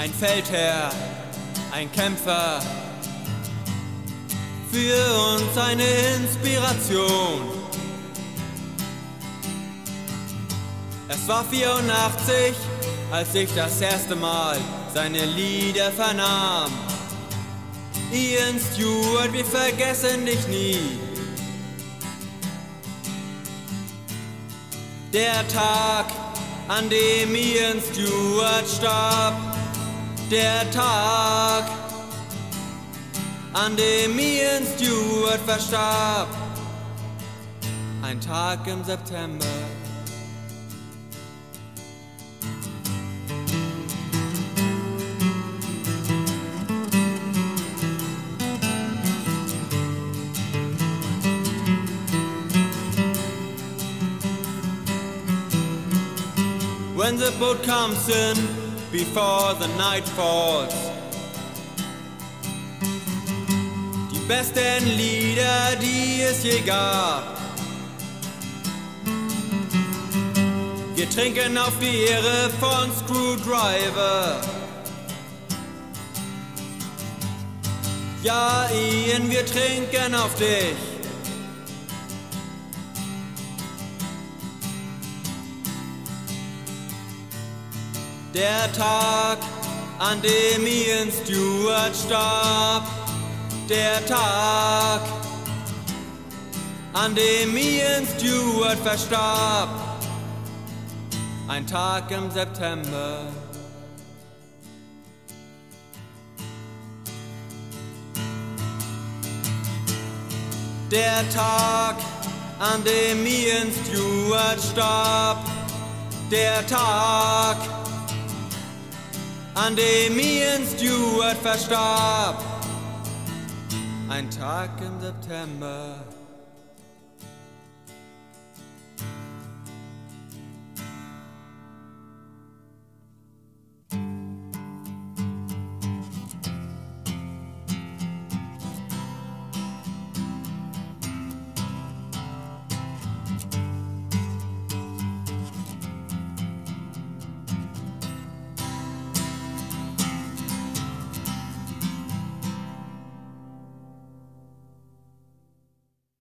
Ein Feldherr, ein Kämpfer, für uns eine Inspiration. Es war 84, als ich das erste Mal seine Lieder vernahm. Ian Stewart, wir vergessen dich nie. Der Tag, an dem Ian Stewart starb. Der Tag, an dem Ian Stewart verstarb. Ein Tag im September. When the boat comes in before the night falls. Die besten Lieder, die es je gab. Wir trinken auf die Ehre von Screwdriver. Ja, Ian, wir trinken auf dich. Der Tag, an dem Ian Stewart starb. Der Tag, an dem Ian Stewart verstarb. Ein Tag im September. Der Tag, an dem Ian Stewart starb. Der Tag, an dem Ian Stewart verstarb. Ein Tag im September.